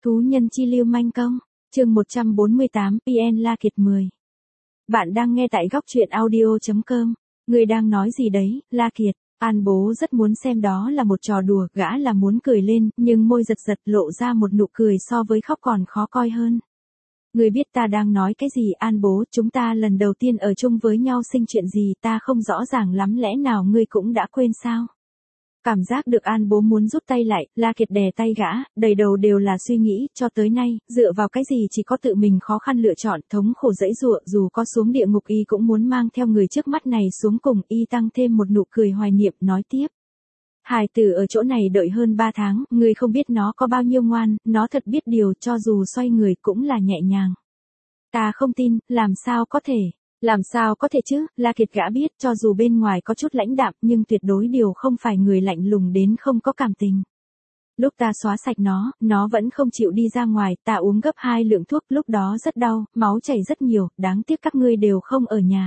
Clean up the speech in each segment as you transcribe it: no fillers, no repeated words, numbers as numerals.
Thú nhân chi lưu manh công, chương 148, PN La Kiệt 10. Bạn đang nghe tại góc truyện audio.com. Người đang nói gì đấy, La Kiệt? An Bố rất muốn xem đó là một trò đùa, gã là muốn cười lên, nhưng môi giật giật lộ ra một nụ cười so với khóc còn khó coi hơn. Người biết ta đang nói cái gì An Bố, chúng ta lần đầu tiên ở chung với nhau sinh chuyện gì ta không rõ ràng lắm lẽ nào ngươi cũng đã quên sao? Cảm giác được An Bố muốn rút tay lại, La Kiệt đè tay gã, đầy đầu đều là suy nghĩ, cho tới nay, dựa vào cái gì chỉ có tự mình khó khăn lựa chọn, thống khổ dẫy dụa, dù có xuống địa ngục y cũng muốn mang theo người trước mắt này xuống cùng, y tăng thêm một nụ cười hoài niệm, nói tiếp. Hài tử ở chỗ này đợi hơn 3 tháng, người không biết nó có bao nhiêu ngoan, nó thật biết điều, cho dù xoay người cũng là nhẹ nhàng. Ta không tin, làm sao có thể? Làm sao có thể chứ, La Kiệt gã biết cho dù bên ngoài có chút lãnh đạm nhưng tuyệt đối điều không phải người lạnh lùng đến không có cảm tình. Lúc ta xóa sạch nó vẫn không chịu đi ra ngoài, ta uống gấp 2 lượng thuốc, lúc đó rất đau, máu chảy rất nhiều, đáng tiếc các ngươi đều không ở nhà.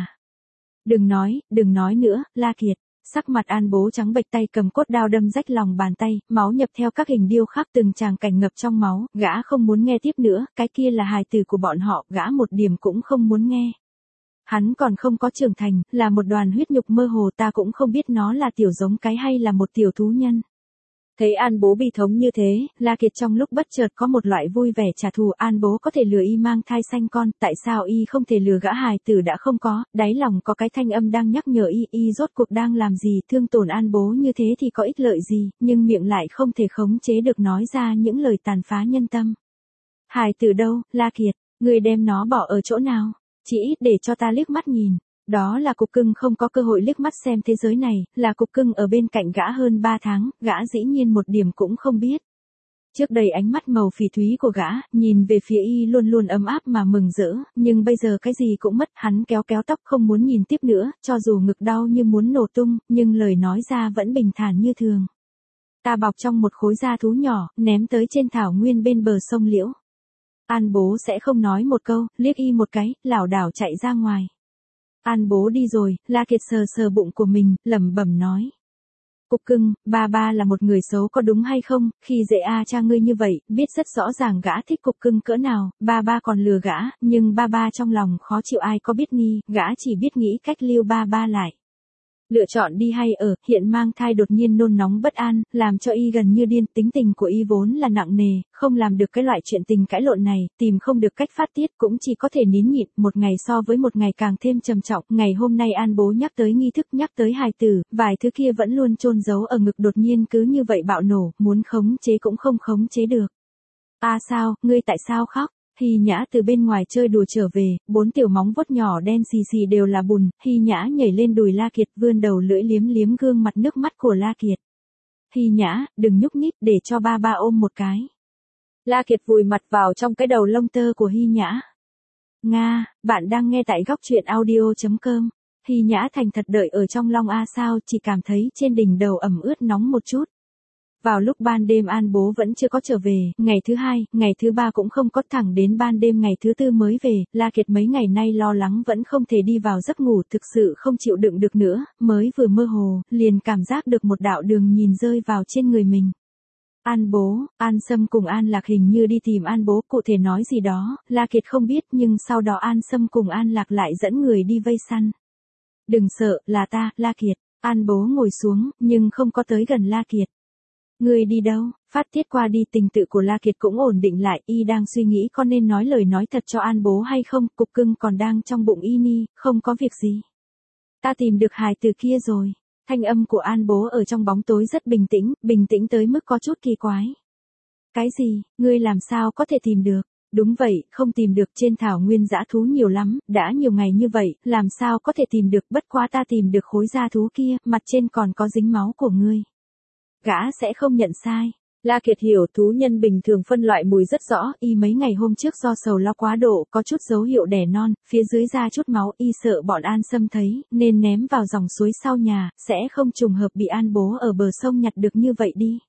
Đừng nói nữa, La Kiệt. Sắc mặt An Bố trắng bệch, tay cầm cốt đao đâm rách lòng bàn tay, máu nhập theo các hình điêu khắc từng tràng cảnh ngập trong máu, gã không muốn nghe tiếp nữa, cái kia là hài tử của bọn họ, gã một điểm cũng không muốn nghe. Hắn còn không có trưởng thành, là một đoàn huyết nhục mơ hồ, ta cũng không biết nó là tiểu giống cái hay là một tiểu thú nhân. Thấy An Bố bi thống như thế, La Kiệt trong lúc bất chợt có một loại vui vẻ trả thù. An Bố có thể lừa y mang thai sanh con, tại sao y không thể lừa gã hài tử đã không có, đáy lòng có cái thanh âm đang nhắc nhở y rốt cuộc đang làm gì, thương tổn An Bố như thế thì có ích lợi gì, nhưng miệng lại không thể khống chế được nói ra những lời tàn phá nhân tâm. Hài tử đâu, La Kiệt, người đem nó bỏ ở chỗ nào? Chỉ ít để cho ta liếc mắt nhìn. Đó là cục cưng không có cơ hội liếc mắt xem thế giới này, là cục cưng ở bên cạnh gã hơn 3 tháng, gã dĩ nhiên một điểm cũng không biết. Trước đây ánh mắt màu phỉ thúy của gã, nhìn về phía y luôn luôn ấm áp mà mừng rỡ, nhưng bây giờ cái gì cũng mất, hắn kéo tóc không muốn nhìn tiếp nữa, cho dù ngực đau như muốn nổ tung, nhưng lời nói ra vẫn bình thản như thường. Ta bọc trong một khối da thú nhỏ, ném tới trên thảo nguyên bên bờ sông Liễu. An Bố sẽ không nói một câu, liếc y một cái, lảo đảo chạy ra ngoài. An Bố đi rồi, La Kiệt sờ bụng của mình, lẩm bẩm nói. Cục cưng, ba là một người xấu có đúng hay không, khi dễ cha ngươi như vậy, biết rất rõ ràng gã thích cục cưng cỡ nào, ba còn lừa gã, nhưng ba trong lòng khó chịu ai có biết ni, gã chỉ biết nghĩ cách lưu ba lại. Lựa chọn đi hay ở, hiện mang thai đột nhiên nôn nóng bất an, làm cho y gần như điên, tính tình của y vốn là nặng nề, không làm được cái loại chuyện tình cãi lộn này, tìm không được cách phát tiết cũng chỉ có thể nín nhịn, một ngày so với một ngày càng thêm trầm trọng, ngày hôm nay An Bố nhắc tới nghi thức, nhắc tới hài tử, vài thứ kia vẫn luôn chôn giấu ở ngực đột nhiên cứ như vậy bạo nổ, muốn khống chế cũng không khống chế được. Sao, ngươi tại sao khóc? Hy Nhã từ bên ngoài chơi đùa trở về, 4 tiểu móng vuốt nhỏ đen xì đều là bùn, Hy Nhã nhảy lên đùi La Kiệt, vươn đầu lưỡi liếm gương mặt nước mắt của La Kiệt. Hy Nhã, đừng nhúc nhích, để cho ba ôm một cái. La Kiệt vùi mặt vào trong cái đầu lông tơ của Hy Nhã. Nga, bạn đang nghe tại góc truyện audio.com. Hy Nhã thành thật đợi ở trong long sao, chỉ cảm thấy trên đỉnh đầu ẩm ướt nóng một chút. Vào lúc ban đêm An Bố vẫn chưa có trở về, ngày thứ 2, ngày thứ 3 cũng không có, thẳng đến ban đêm ngày thứ 4 mới về, La Kiệt mấy ngày nay lo lắng vẫn không thể đi vào giấc ngủ, thực sự không chịu đựng được nữa, mới vừa mơ hồ, liền cảm giác được một đạo đường nhìn rơi vào trên người mình. An Bố, An Sâm cùng An Lạc hình như đi tìm An Bố, cụ thể nói gì đó, La Kiệt không biết, nhưng sau đó An Sâm cùng An Lạc lại dẫn người đi vây săn. Đừng sợ, là ta, La Kiệt. An Bố ngồi xuống, nhưng không có tới gần La Kiệt. Ngươi đi đâu? Phát tiết qua đi, tình tự của La Kiệt cũng ổn định lại, y đang suy nghĩ có nên nói lời nói thật cho An Bố hay không, cục cưng còn đang trong bụng y ni, không có việc gì. Ta tìm được hài tử kia rồi. Thanh âm của An Bố ở trong bóng tối rất bình tĩnh tới mức có chút kỳ quái. Cái gì, ngươi làm sao có thể tìm được? Đúng vậy, không tìm được, trên thảo nguyên dã thú nhiều lắm, đã nhiều ngày như vậy, làm sao có thể tìm được, bất quá ta tìm được khối da thú kia, mặt trên còn có dính máu của ngươi. Gã sẽ không nhận sai. La Kiệt hiểu thú nhân bình thường phân loại mùi rất rõ, y mấy ngày hôm trước do sầu lo quá độ, có chút dấu hiệu đẻ non, phía dưới ra chút máu, y sợ bọn An Sâm thấy, nên ném vào dòng suối sau nhà, sẽ không trùng hợp bị An Bố ở bờ sông nhặt được như vậy đi.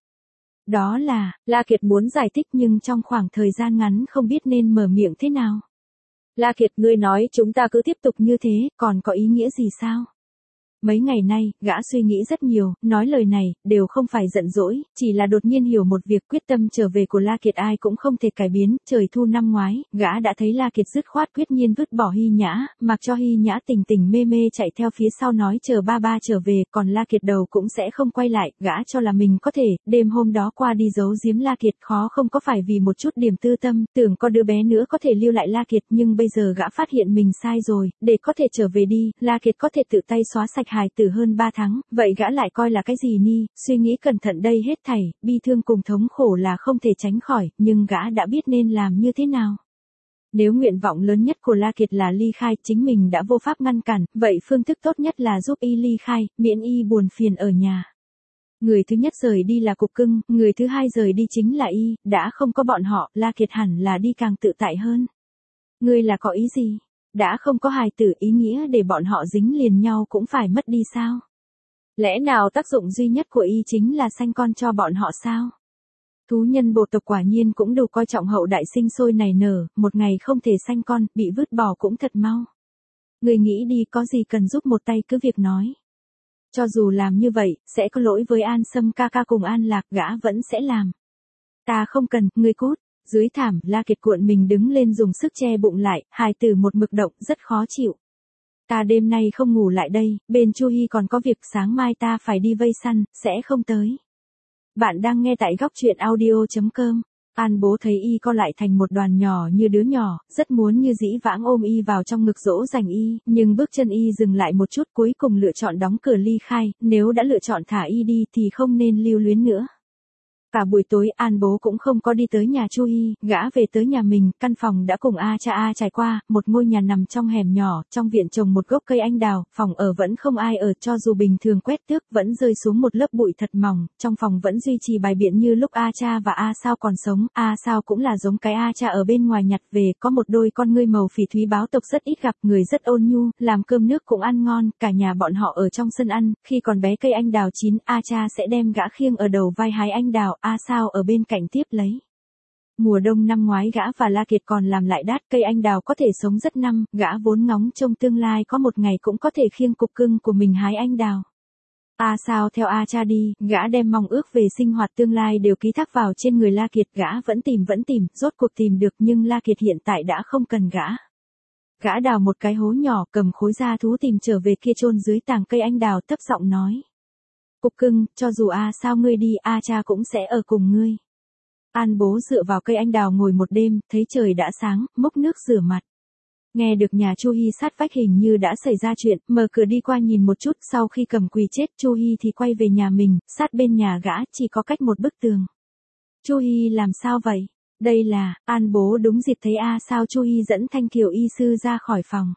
Đó là, La Kiệt muốn giải thích nhưng trong khoảng thời gian ngắn không biết nên mở miệng thế nào. La Kiệt, ngươi nói chúng ta cứ tiếp tục như thế, còn có ý nghĩa gì sao? Mấy ngày nay, gã suy nghĩ rất nhiều, nói lời này, đều không phải giận dỗi, chỉ là đột nhiên hiểu một việc quyết tâm trở về của La Kiệt ai cũng không thể cải biến, trời thu năm ngoái, gã đã thấy La Kiệt dứt khoát quyết nhiên vứt bỏ Hy Nhã, mặc cho Hy Nhã tình tình mê mê chạy theo phía sau nói chờ ba ba trở về, còn La Kiệt đầu cũng sẽ không quay lại, gã cho là mình có thể, đêm hôm đó qua đi giấu giếm La Kiệt khó không có phải vì một chút điểm tư tâm, tưởng có đứa bé nữa có thể lưu lại La Kiệt nhưng bây giờ gã phát hiện mình sai rồi, để có thể trở về đi, La Kiệt có thể tự tay xóa sạch hài tử hơn 3 tháng, vậy gã lại coi là cái gì ni, suy nghĩ cẩn thận đây hết thảy, bi thương cùng thống khổ là không thể tránh khỏi, nhưng gã đã biết nên làm như thế nào. Nếu nguyện vọng lớn nhất của La Kiệt là ly khai, chính mình đã vô pháp ngăn cản, vậy phương thức tốt nhất là giúp y ly khai, miễn y buồn phiền ở nhà. Người thứ nhất rời đi là Cục Cưng, người thứ hai rời đi chính là y, đã không có bọn họ, La Kiệt hẳn là đi càng tự tại hơn. Ngươi là có ý gì? Đã không có hài tử ý nghĩa để bọn họ dính liền nhau cũng phải mất đi sao? Lẽ nào tác dụng duy nhất của y chính là sanh con cho bọn họ sao? Thú nhân bộ tộc quả nhiên cũng đủ coi trọng hậu đại sinh sôi nảy nở, một ngày không thể sanh con, bị vứt bỏ cũng thật mau. Người nghĩ đi có gì cần giúp một tay cứ việc nói. Cho dù làm như vậy, sẽ có lỗi với An Sâm ca ca cùng An Lạc gã vẫn sẽ làm. Ta không cần, ngươi cút. Dưới thảm, La Kiệt cuộn mình đứng lên dùng sức che bụng lại, hài tử một mực động rất khó chịu. Ta đêm nay không ngủ lại đây, bên Chu Hi còn có việc sáng mai ta phải đi vây săn, sẽ không tới. Bạn đang nghe tại góc truyện audio.com. An bố thấy y co lại thành một đoàn nhỏ như đứa nhỏ, rất muốn như dĩ vãng ôm y vào trong ngực dỗ dành y, nhưng bước chân y dừng lại một chút cuối cùng lựa chọn đóng cửa ly khai, nếu đã lựa chọn thả y đi thì không nên lưu luyến nữa. Cả buổi tối An bố cũng không có đi tới nhà Chu Hi, gã về tới nhà mình, căn phòng đã cùng A trải qua, một ngôi nhà nằm trong hẻm nhỏ, trong viện trồng một gốc cây anh đào, phòng ở vẫn không ai ở, cho dù bình thường quét tước vẫn rơi xuống một lớp bụi thật mỏng, trong phòng vẫn duy trì bài biện như lúc A và A Sao còn sống, A Sao cũng là giống cái A ở bên ngoài nhặt về, có một đôi con ngươi màu phỉ thúy báo tộc rất ít gặp, người rất ôn nhu, làm cơm nước cũng ăn ngon, cả nhà bọn họ ở trong sân ăn, khi còn bé cây anh đào chín, A sẽ đem gã khiêng ở đầu vai hái anh đào, A Sao ở bên cạnh tiếp lấy. Mùa đông năm ngoái gã và La Kiệt còn làm lại đát cây anh đào có thể sống rất năm, gã vốn ngóng trông tương lai có một ngày cũng có thể khiêng Cục Cưng của mình hái anh đào. A Sao theo A đi, gã đem mong ước về sinh hoạt tương lai đều ký thác vào trên người La Kiệt, gã vẫn tìm, rốt cuộc tìm được nhưng La Kiệt hiện tại đã không cần gã. Gã đào một cái hố nhỏ, cầm khối da thú tìm trở về kia chôn dưới tàng cây anh đào, thấp giọng nói. Cục Cưng, cho dù A Sao ngươi đi, A cũng sẽ ở cùng ngươi. An bố dựa vào cây anh đào ngồi một đêm, thấy trời đã sáng, múc nước rửa mặt. Nghe được nhà Chu Hi sát vách hình như đã xảy ra chuyện, mở cửa đi qua nhìn một chút, sau khi cầm quỳ chết Chu Hi thì quay về nhà mình, sát bên nhà gã chỉ có cách một bức tường. Chu Hi làm sao vậy? Đây là, An bố đúng dịp thấy A Sao Chu Hi dẫn Thanh Kiều y sư ra khỏi phòng.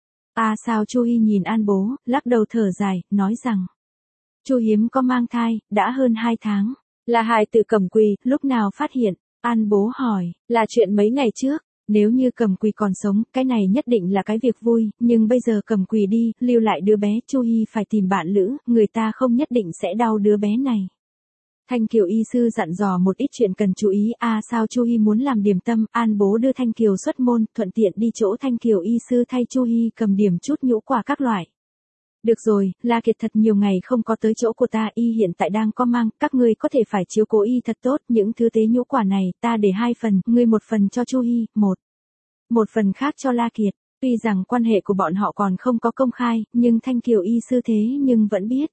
A Sao Chu Hi nhìn An bố, lắc đầu thở dài, nói rằng. Chu Hiếm có mang thai, đã hơn 2 tháng. Là hài tử Cẩm Quỳ, lúc nào phát hiện? An bố hỏi, là chuyện mấy ngày trước. Nếu như Cẩm Quỳ còn sống, cái này nhất định là cái việc vui, nhưng bây giờ Cẩm Quỳ đi, lưu lại đứa bé, Chu Hi phải tìm bạn lữ, người ta không nhất định sẽ đau đứa bé này. Thanh Kiều y sư dặn dò một ít chuyện cần chú ý, Sao Chu Hi muốn làm điểm tâm, An bố đưa Thanh Kiều xuất môn, thuận tiện đi chỗ Thanh Kiều y sư thay Chu Hi cầm điểm chút nhũ quả các loại. Được rồi, La Kiệt thật nhiều ngày không có tới chỗ của ta, y hiện tại đang có mang, các ngươi có thể phải chiếu cố y thật tốt, những thứ tế nhũ quả này, ta để 2 phần, ngươi một phần cho Chu Hi, một phần khác cho La Kiệt. Tuy rằng quan hệ của bọn họ còn không có công khai, nhưng Thanh Kiều y sư thế nhưng vẫn biết.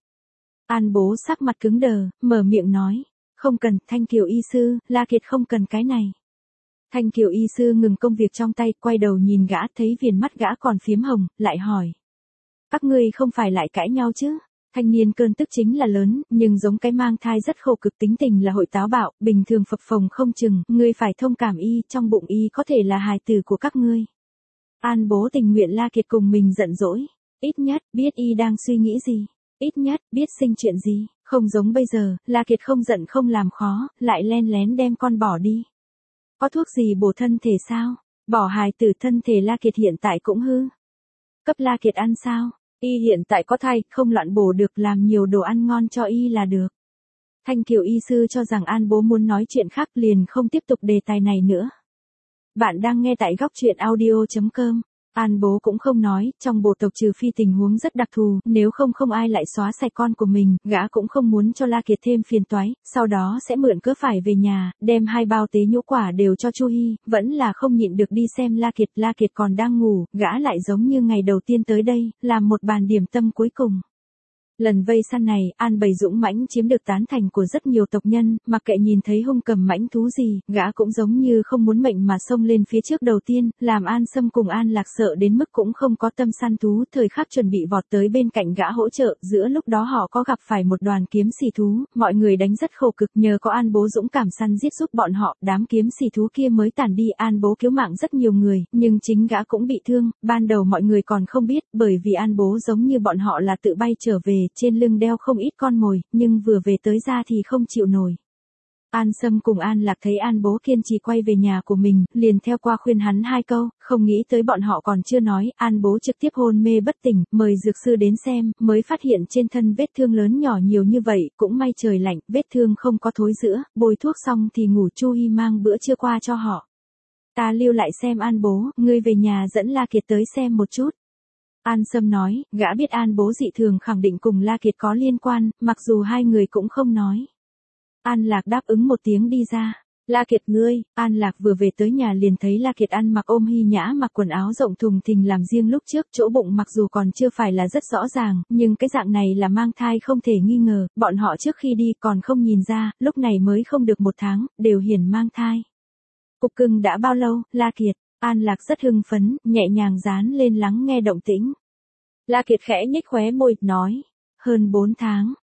An bố sắc mặt cứng đờ, mở miệng nói, không cần, Thanh Kiều y sư, La Kiệt không cần cái này. Thanh Kiều y sư ngừng công việc trong tay, quay đầu nhìn gã, thấy viền mắt gã còn phiếm hồng, lại hỏi. Các ngươi không phải lại cãi nhau chứ? Thanh niên cơn tức chính là lớn, nhưng giống cái mang thai rất khổ cực, tính tình là hội táo bạo, bình thường phập phồng không chừng, ngươi phải thông cảm y, trong bụng y có thể là hài tử của các ngươi. An bố tình nguyện La Kiệt cùng mình giận dỗi, ít nhất biết y đang suy nghĩ gì, ít nhất biết sinh chuyện gì, không giống bây giờ, La Kiệt không giận không làm khó, lại len lén đem con bỏ đi. Có thuốc gì bổ thân thể sao? Bỏ hài tử thân thể La Kiệt hiện tại cũng hư. Cấp La Kiệt ăn sao? Y hiện tại có thai, không loạn bổ được, làm nhiều đồ ăn ngon cho y là được. Thanh Kiều y sư cho rằng An bố muốn nói chuyện khác liền không tiếp tục đề tài này nữa. Bạn đang nghe tại góc truyện audio.com. An bố cũng không nói, trong bộ tộc trừ phi tình huống rất đặc thù, nếu không không ai lại xóa sạch con của mình, gã cũng không muốn cho La Kiệt thêm phiền toái, sau đó sẽ mượn cớ phải về nhà, đem 2 bao tế nhũ quả đều cho Chu Hi, vẫn là không nhịn được đi xem La Kiệt còn đang ngủ, gã lại giống như ngày đầu tiên tới đây, làm một bàn điểm tâm cuối cùng. Lần vây săn này, An Bầy dũng mãnh chiếm được tán thành của rất nhiều tộc nhân, mặc kệ nhìn thấy hung cầm mãnh thú gì, gã cũng giống như không muốn mệnh mà xông lên phía trước đầu tiên, làm An Sâm cùng An Lạc sợ đến mức cũng không có tâm săn thú, thời khắc chuẩn bị vọt tới bên cạnh gã hỗ trợ, giữa lúc đó họ có gặp phải một đoàn kiếm xì thú, mọi người đánh rất khổ cực, nhờ có An Bố dũng cảm săn giết giúp bọn họ, đám kiếm xì thú kia mới tản đi. An Bố cứu mạng rất nhiều người, nhưng chính gã cũng bị thương, ban đầu mọi người còn không biết, bởi vì An Bố giống như bọn họ là tự bay trở về, trên lưng đeo không ít con mồi, nhưng vừa về tới ra thì không chịu nổi. An Sâm cùng An Lạc thấy An Bố kiên trì quay về nhà của mình, liền theo qua khuyên hắn 2 câu, không nghĩ tới bọn họ còn chưa nói, An Bố trực tiếp hôn mê bất tỉnh, mời dược sư đến xem, mới phát hiện trên thân vết thương lớn nhỏ nhiều như vậy, cũng may trời lạnh, vết thương không có thối rữa, bôi thuốc xong thì ngủ. Chu Hi mang bữa trưa qua cho họ. Ta lưu lại xem An Bố, ngươi về nhà dẫn La Kiệt tới xem một chút. An Sâm nói, gã biết An Bố dị thường khẳng định cùng La Kiệt có liên quan, mặc dù hai người cũng không nói. An Lạc đáp ứng một tiếng đi ra. La Kiệt ngươi, An Lạc vừa về tới nhà liền thấy La Kiệt ăn mặc ôm Hi nhã, mặc quần áo rộng thùng thình làm riêng lúc trước, chỗ bụng mặc dù còn chưa phải là rất rõ ràng, nhưng cái dạng này là mang thai không thể nghi ngờ, bọn họ trước khi đi còn không nhìn ra, lúc này mới không được 1 tháng, đều hiển mang thai. Cục cưng đã bao lâu, La Kiệt? An Lạc rất hưng phấn, nhẹ nhàng dán lên lắng nghe động tĩnh. La Kiệt khẽ nhếch khóe môi, nói, hơn 4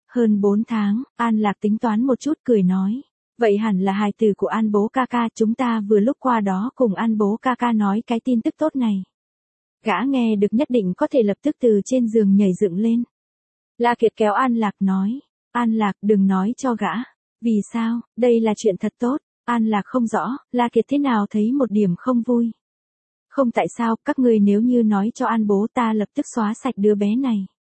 tháng, An Lạc tính toán một chút cười nói. Vậy hẳn là hài tử của An Bố ca ca, chúng ta vừa lúc qua đó cùng An Bố ca ca nói cái tin tức tốt này. Gã nghe được nhất định có thể lập tức từ trên giường nhảy dựng lên. La Kiệt kéo An Lạc nói, An Lạc đừng nói cho gã. Vì sao, đây là chuyện thật tốt. An Lạc không rõ, La Kiệt thế nào thấy một điểm không vui. Không tại sao, các ngươi nếu như nói cho An Bố ta lập tức xóa sạch đứa bé này.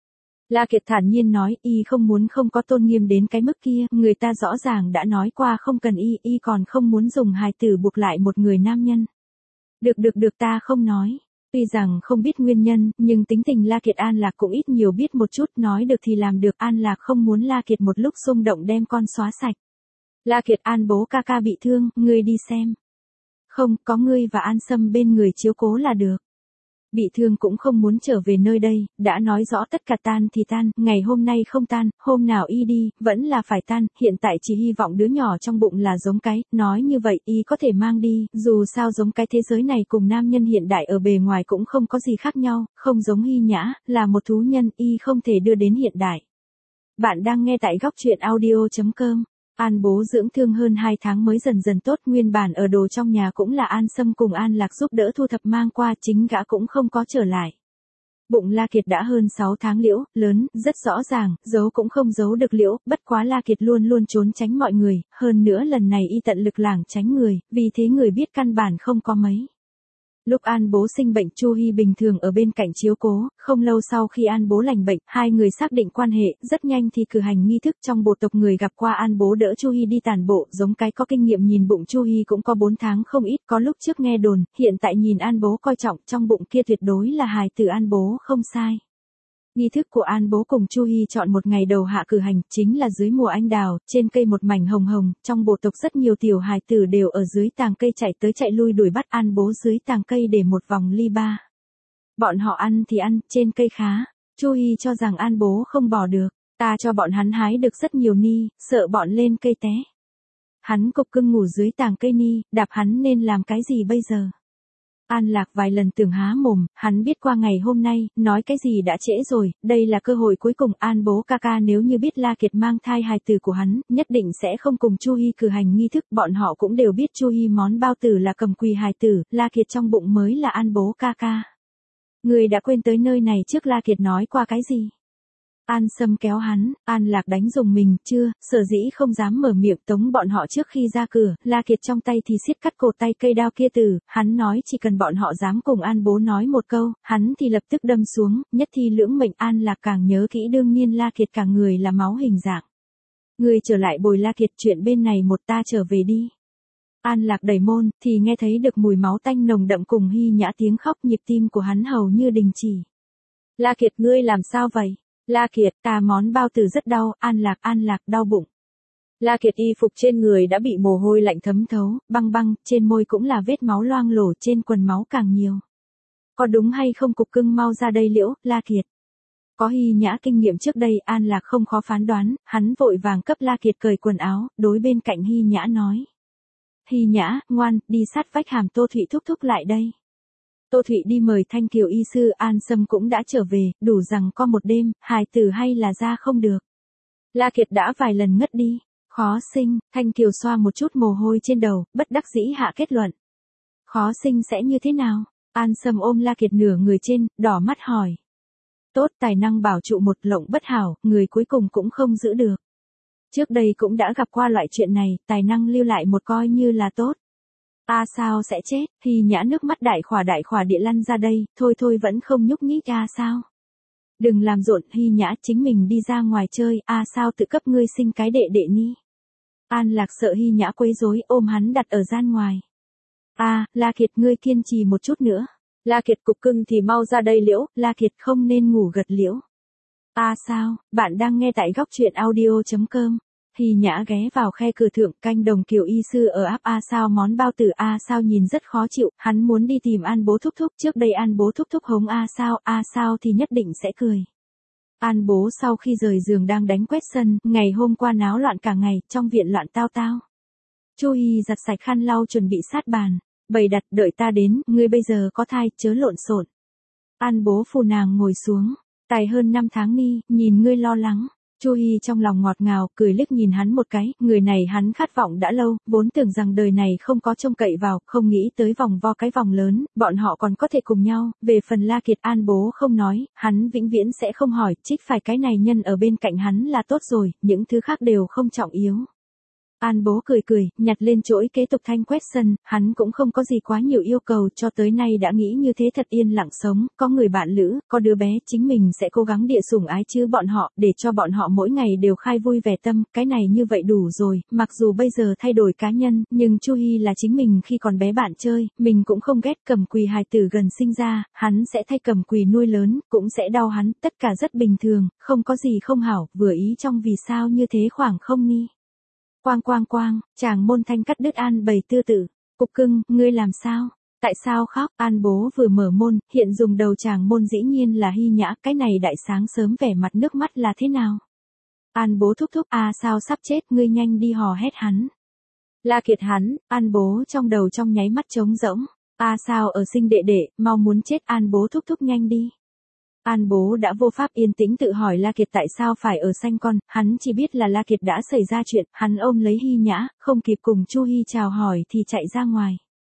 La Kiệt thản nhiên nói, y không muốn không có tôn nghiêm đến cái mức kia, người ta rõ ràng đã nói qua không cần y còn không muốn dùng hài tử buộc lại một người nam nhân. Được ta không nói. Tuy rằng không biết nguyên nhân, nhưng tính tình La Kiệt An Lạc cũng ít nhiều biết một chút, nói được thì làm được. An Lạc không muốn La Kiệt một lúc xung động đem con xóa sạch. La Kiệt, An Bố ca ca bị thương, ngươi đi xem. Không, có ngươi và An Sâm bên người chiếu cố là được. Bị thương cũng không muốn trở về nơi đây, đã nói rõ tất cả tan thì tan, ngày hôm nay không tan, hôm nào y đi, vẫn là phải tan, hiện tại chỉ hy vọng đứa nhỏ trong bụng là giống cái, nói như vậy y có thể mang đi, dù sao giống cái thế giới này cùng nam nhân hiện đại ở bề ngoài cũng không có gì khác nhau, không giống Hy Nhã, là một thú nhân, y không thể đưa đến hiện đại. Bạn đang nghe tại góc truyện audio.com. An Bố dưỡng thương hơn 2 tháng mới dần dần tốt, nguyên bản ở đồ trong nhà cũng là An Sâm cùng An Lạc giúp đỡ thu thập mang qua, chính gã cũng không có trở lại. Bụng La Kiệt đã hơn 6 tháng liễu, lớn, rất rõ ràng, giấu cũng không giấu được liễu, bất quá La Kiệt luôn luôn trốn tránh mọi người, hơn nữa lần này y tận lực lảng tránh người, vì thế người biết căn bản không có mấy. Lúc An Bố sinh bệnh, Chu Hi bình thường ở bên cạnh chiếu cố, không lâu sau khi An Bố lành bệnh, hai người xác định quan hệ, rất nhanh thì cử hành nghi thức trong bộ tộc người gặp qua An Bố đỡ Chu Hi đi tản bộ, giống cái có kinh nghiệm nhìn bụng Chu Hi cũng có 4 tháng không ít, có lúc trước nghe đồn, hiện tại nhìn An Bố coi trọng, trong bụng kia tuyệt đối là hài tử An Bố không sai. Nghi thức của An Bố cùng Chu Hi chọn một ngày đầu hạ cử hành, chính là dưới mùa anh đào, trên cây một mảnh hồng hồng, trong bộ tộc rất nhiều tiểu hài tử đều ở dưới tàng cây chạy tới chạy lui đuổi bắt An Bố dưới tàng cây để một vòng ly ba. Bọn họ ăn thì ăn, trên cây khá. Chu Hi cho rằng An Bố không bỏ được, ta cho bọn hắn hái được rất nhiều ni, sợ bọn lên cây té. Hắn cục cưng ngủ dưới tàng cây ni, đạp hắn nên làm cái gì bây giờ? An Lạc vài lần tưởng há mồm, hắn biết qua ngày hôm nay, nói cái gì đã trễ rồi, đây là cơ hội cuối cùng. An Bố ca ca nếu như biết La Kiệt mang thai hài tử của hắn, nhất định sẽ không cùng Chu Hi cử hành nghi thức, bọn họ cũng đều biết Chu Hi món bao tử là cầm quỳ hài tử, La Kiệt trong bụng mới là An Bố ca ca. Người đã quên tới nơi này trước La Kiệt nói qua cái gì? An Sâm kéo hắn, An Lạc đánh dùng mình, chưa, sở dĩ không dám mở miệng tống bọn họ trước khi ra cửa, La Kiệt trong tay thì siết cắt cột tay cây đao kia tử, hắn nói chỉ cần bọn họ dám cùng An Bố nói một câu, hắn thì lập tức đâm xuống, nhất thi lưỡng mệnh. An Lạc càng nhớ kỹ đương nhiên La Kiệt cả người là máu hình dạng. Người trở lại bồi La Kiệt, chuyện bên này một ta trở về đi. An Lạc đẩy môn, thì nghe thấy được mùi máu tanh nồng đậm cùng Hy Nhã tiếng khóc, nhịp tim của hắn hầu như đình chỉ. La Kiệt, ngươi làm sao vậy? La Kiệt, ta món bao tử rất đau. An Lạc, đau bụng. La Kiệt y phục trên người đã bị mồ hôi lạnh thấm thấu, băng băng, trên môi cũng là vết máu loang lổ, trên quần máu càng nhiều. Có đúng hay không Cục Cưng mau ra đây liễu, La Kiệt. Có Hy Nhã kinh nghiệm trước đây, An Lạc không khó phán đoán, hắn vội vàng cấp La Kiệt cởi quần áo, đối bên cạnh Hy Nhã nói. Hy Nhã, ngoan, đi sát vách hàm Tô Thụy thúc thúc lại đây. Tô Thụy đi mời Thanh Kiều y sư, An Sâm cũng đã trở về, đủ rằng có một đêm, hài tử hay là ra không được. La Kiệt đã vài lần ngất đi, khó sinh. Thanh Kiều xoa một chút mồ hôi trên đầu, bất đắc dĩ hạ kết luận. Khó sinh sẽ như thế nào? An Sâm ôm La Kiệt nửa người trên, đỏ mắt hỏi. Tốt, tài năng bảo trụ một lộng bất hảo, người cuối cùng cũng không giữ được. Trước đây cũng đã gặp qua loại chuyện này, tài năng lưu lại một coi như là tốt. Sao sẽ chết? Hy Nhã nước mắt đại khỏa địa lăn ra đây, thôi vẫn không nhúc nhích. Sao? Đừng làm rộn, Hy Nhã, chính mình đi ra ngoài chơi. Sao tự cấp ngươi sinh cái đệ đệ ni? An Lạc sợ Hy Nhã quấy rối, ôm hắn đặt ở gian ngoài. La Kiệt, ngươi kiên trì một chút nữa. La Kiệt, Cục Cưng thì mau ra đây liễu. La Kiệt, không nên ngủ gật liễu. Sao? Bạn đang nghe tại góc truyện audio.com. Hy Nhã ghé vào khe cửa thượng, canh đồng Kiều y sư ở áp. Sao món bao tử. Sao nhìn rất khó chịu, hắn muốn đi tìm An bố thúc thúc, trước đây An bố thúc thúc hống Sao thì nhất định sẽ cười. An bố sau khi rời giường đang đánh quét sân, ngày hôm qua náo loạn cả ngày, trong viện loạn tao tao. Chu Hy giặt sạch khăn lau chuẩn bị sát bàn, bày đặt, đợi ta đến, ngươi bây giờ có thai, chớ lộn xộn. An bố phù nàng ngồi xuống, tài hơn 5 tháng ni, nhìn ngươi lo lắng. Chu Hy trong lòng ngọt ngào, cười liếc nhìn hắn một cái, người này hắn khát vọng đã lâu, vốn tưởng rằng đời này không có trông cậy vào, không nghĩ tới vòng vo cái vòng lớn, bọn họ còn có thể cùng nhau. Về phần La Kiệt, An bố không nói, hắn vĩnh viễn sẽ không hỏi, trích phải cái này nhân ở bên cạnh hắn là tốt rồi, những thứ khác đều không trọng yếu. An bố cười, nhặt lên chổi kế tục thanh quét sân, hắn cũng không có gì quá nhiều yêu cầu, cho tới nay đã nghĩ như thế thật yên lặng sống, có người bạn lữ, có đứa bé, chính mình sẽ cố gắng địa sủng ái chứ bọn họ, để cho bọn họ mỗi ngày đều khai vui vẻ tâm, cái này như vậy đủ rồi, mặc dù bây giờ thay đổi cá nhân, nhưng Chu Hy là chính mình khi còn bé bạn chơi, mình cũng không ghét. Cẩm Quỳ hài tử gần sinh ra, hắn sẽ thay Cẩm Quỳ nuôi lớn, cũng sẽ đau hắn, tất cả rất bình thường, không có gì không hảo, vừa ý trong vì sao như thế khoảng không ni. Quang, chàng môn thanh cắt đứt An bầy tư tử. Cục Cưng, ngươi làm sao? Tại sao khóc? An bố vừa mở môn, hiện dùng đầu chàng môn dĩ nhiên là Hy Nhã, cái này đại sáng sớm vẻ mặt nước mắt là thế nào? An bố thúc thúc, sao sắp chết, ngươi nhanh đi hò hét hắn. La Kiệt hắn, An bố trong đầu trong nháy mắt trống rỗng. Sao ở sinh đệ đệ, mau muốn chết. An bố thúc thúc nhanh đi. An bố đã vô pháp yên tĩnh tự hỏi La Kiệt tại sao phải ở sanh con, hắn chỉ biết là La Kiệt đã xảy ra chuyện, hắn ôm lấy Hy Nhã, không kịp cùng Chu Hy chào hỏi thì chạy ra ngoài.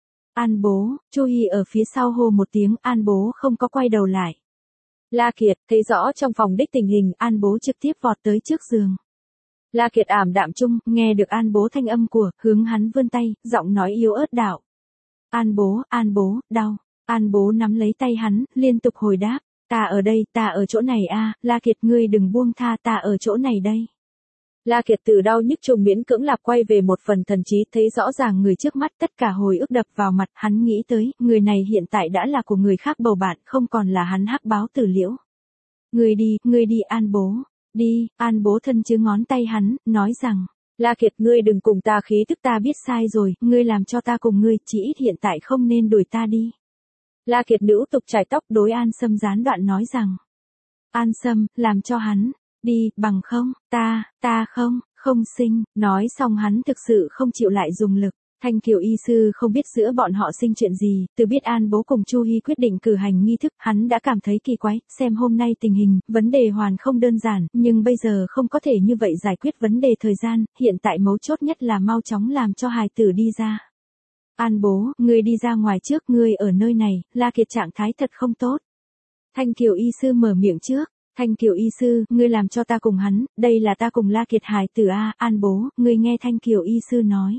An bố, Chu Hy ở phía sau hô một tiếng, An bố không có quay đầu lại. La Kiệt, thấy rõ trong phòng đích tình hình, An bố trực tiếp vọt tới trước giường. La Kiệt ảm đạm chung, nghe được An bố thanh âm của, hướng hắn vươn tay, giọng nói yếu ớt đạo. An bố, đau. An bố nắm lấy tay hắn, liên tục hồi đáp. Ta ở đây, ta ở chỗ này La Kiệt, ngươi đừng buông tha, ta ở chỗ này đây. La Kiệt từ đau nhức trùng miễn cưỡng lạp quay về một phần thần trí, thấy rõ ràng người trước mắt, tất cả hồi ức đập vào mặt, hắn nghĩ tới, người này hiện tại đã là của người khác bầu bạn, không còn là hắn hắc báo tử liễu. Ngươi đi An bố, đi. An bố thân chứ ngón tay hắn, nói rằng, La Kiệt, ngươi đừng cùng ta khí tức, ta biết sai rồi, ngươi làm cho ta cùng ngươi, chỉ ít hiện tại không nên đuổi ta đi. La Kiệt nữ tục chải tóc đối An Sâm gián đoạn nói rằng. An Sâm, làm cho hắn, đi, bằng không, ta không sinh. Nói xong hắn thực sự không chịu lại dùng lực. Thanh Kiều y sư không biết giữa bọn họ sinh chuyện gì, từ biết An bố cùng Chu Hy quyết định cử hành nghi thức, hắn đã cảm thấy kỳ quái, xem hôm nay tình hình, vấn đề hoàn không đơn giản, nhưng bây giờ không có thể như vậy giải quyết vấn đề thời gian, hiện tại mấu chốt nhất là mau chóng làm cho hài tử đi ra. An bố, ngươi đi ra ngoài trước, ngươi ở nơi này, La Kiệt trạng thái thật không tốt. Thanh Kiều y sư mở miệng trước. Thanh Kiều y sư, ngươi làm cho ta cùng hắn, đây là ta cùng La Kiệt hài tử An bố, ngươi nghe Thanh Kiều y sư nói.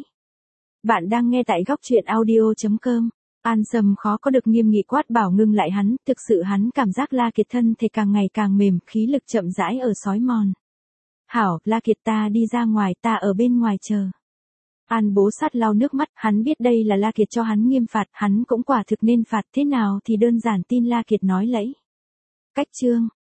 Bạn đang nghe tại góc truyện audio.com. An Sâm khó có được nghiêm nghị quát bảo ngưng lại hắn, thực sự hắn cảm giác La Kiệt thân thể càng ngày càng mềm, khí lực chậm rãi ở xói mòn. Hảo, La Kiệt, ta đi ra ngoài, ta ở bên ngoài chờ. An Bố Sát lau nước mắt, hắn biết đây là La Kiệt cho hắn nghiêm phạt, hắn cũng quả thực nên phạt thế nào thì đơn giản tin La Kiệt nói lẫy. Cách chương